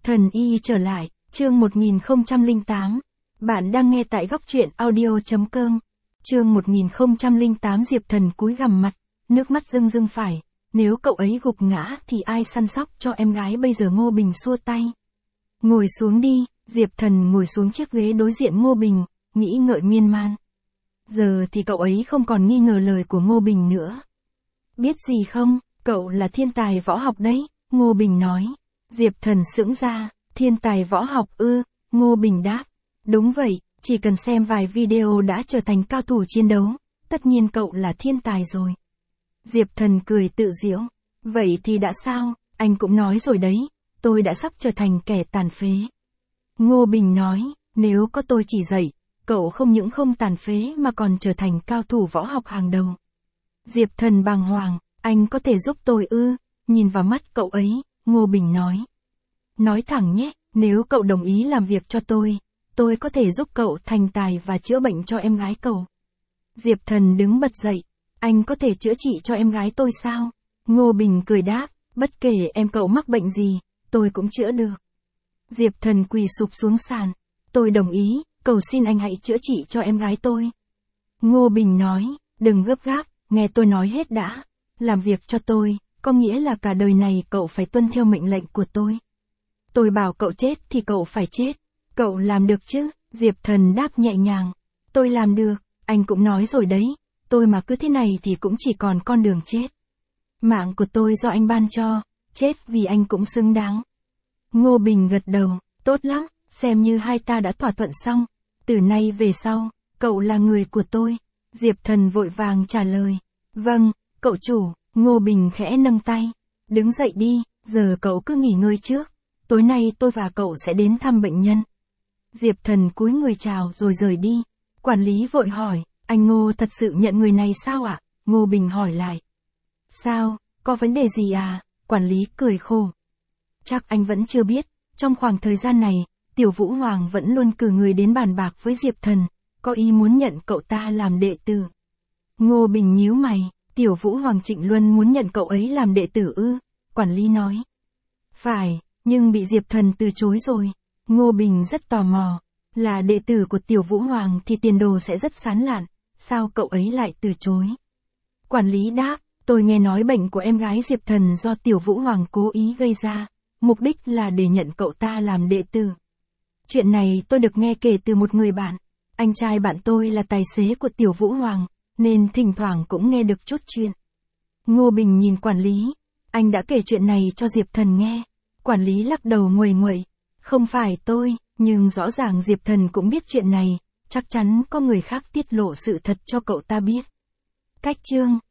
Thần Y trở lại, chương 1008. Bạn đang nghe tại góc truyện audio.com. Chương 1008 Diệp Thần cúi gằm mặt, nước mắt rưng rưng phải. Nếu cậu ấy gục ngã thì ai săn sóc cho em gái bây giờ? Ngô Bình xua tay. Ngồi xuống đi, Diệp Thần ngồi xuống chiếc ghế đối diện Ngô Bình, nghĩ ngợi miên man. Giờ thì cậu ấy không còn nghi ngờ lời của Ngô Bình nữa. Biết gì không, cậu là thiên tài võ học đấy, Ngô Bình nói. Diệp Thần sững ra, thiên tài võ học ư? Ngô Bình đáp. Đúng vậy, chỉ cần xem vài video đã trở thành cao thủ chiến đấu, tất nhiên cậu là thiên tài rồi. Diệp Thần cười tự giễu. Vậy thì đã sao, anh cũng nói rồi đấy, tôi đã sắp trở thành kẻ tàn phế. Ngô Bình nói, nếu có tôi chỉ dạy, cậu không những không tàn phế mà còn trở thành cao thủ võ học hàng đầu. Diệp Thần bàng hoàng, anh có thể giúp tôi ư? Nhìn vào mắt cậu ấy, Ngô Bình nói. Nói thẳng nhé, nếu cậu đồng ý làm việc cho tôi có thể giúp cậu thành tài và chữa bệnh cho em gái cậu. Diệp Thần đứng bật dậy, anh có thể chữa trị cho em gái tôi sao? Ngô Bình cười đáp, bất kể em cậu mắc bệnh gì, tôi cũng chữa được. Diệp Thần quỳ sụp xuống sàn, tôi đồng ý, cầu xin anh hãy chữa trị cho em gái tôi. Ngô Bình nói, đừng gấp gáp, nghe tôi nói hết đã. Làm việc cho tôi, có nghĩa là cả đời này cậu phải tuân theo mệnh lệnh của tôi. Tôi bảo cậu chết thì cậu phải chết. Cậu làm được chứ? Diệp Thần đáp nhẹ nhàng. Tôi làm được, anh cũng nói rồi đấy, tôi mà cứ thế này thì cũng chỉ còn con đường chết. Mạng của tôi do anh ban cho, chết vì anh cũng xứng đáng. Ngô Bình gật đầu, tốt lắm, xem như hai ta đã thỏa thuận xong. Từ nay về sau, cậu là người của tôi. Diệp Thần vội vàng trả lời. Vâng, cậu chủ. Ngô Bình khẽ nâng tay. Đứng dậy đi, giờ cậu cứ nghỉ ngơi trước. Tối nay tôi và cậu sẽ đến thăm bệnh nhân. Diệp Thần cúi người chào rồi rời đi. Quản lý vội hỏi, anh Ngô thật sự nhận người này sao ạ? Ngô Bình hỏi lại. Sao, có vấn đề gì à? Quản lý cười khổ. Chắc anh vẫn chưa biết, trong khoảng thời gian này, Tiểu Vũ Hoàng vẫn luôn cử người đến bàn bạc với Diệp Thần, có ý muốn nhận cậu ta làm đệ tử. Ngô Bình nhíu mày, Tiểu Vũ Hoàng Trịnh Luân muốn nhận cậu ấy làm đệ tử ư? Quản lý nói. Phải, nhưng bị Diệp Thần từ chối rồi. Ngô Bình rất tò mò, là đệ tử của Tiểu Vũ Hoàng thì tiền đồ sẽ rất sáng lạn, sao cậu ấy lại từ chối? Quản lý đáp, tôi nghe nói bệnh của em gái Diệp Thần do Tiểu Vũ Hoàng cố ý gây ra, mục đích là để nhận cậu ta làm đệ tử. Chuyện này tôi được nghe kể từ một người bạn, anh trai bạn tôi là tài xế của Tiểu Vũ Hoàng, nên thỉnh thoảng cũng nghe được chút chuyện. Ngô Bình nhìn quản lý, anh đã kể chuyện này cho Diệp Thần nghe. Quản lý lắc đầu nguầy nguậy, không phải tôi, nhưng rõ ràng Diệp Thần cũng biết chuyện này, chắc chắn có người khác tiết lộ sự thật cho cậu ta biết. Cách chương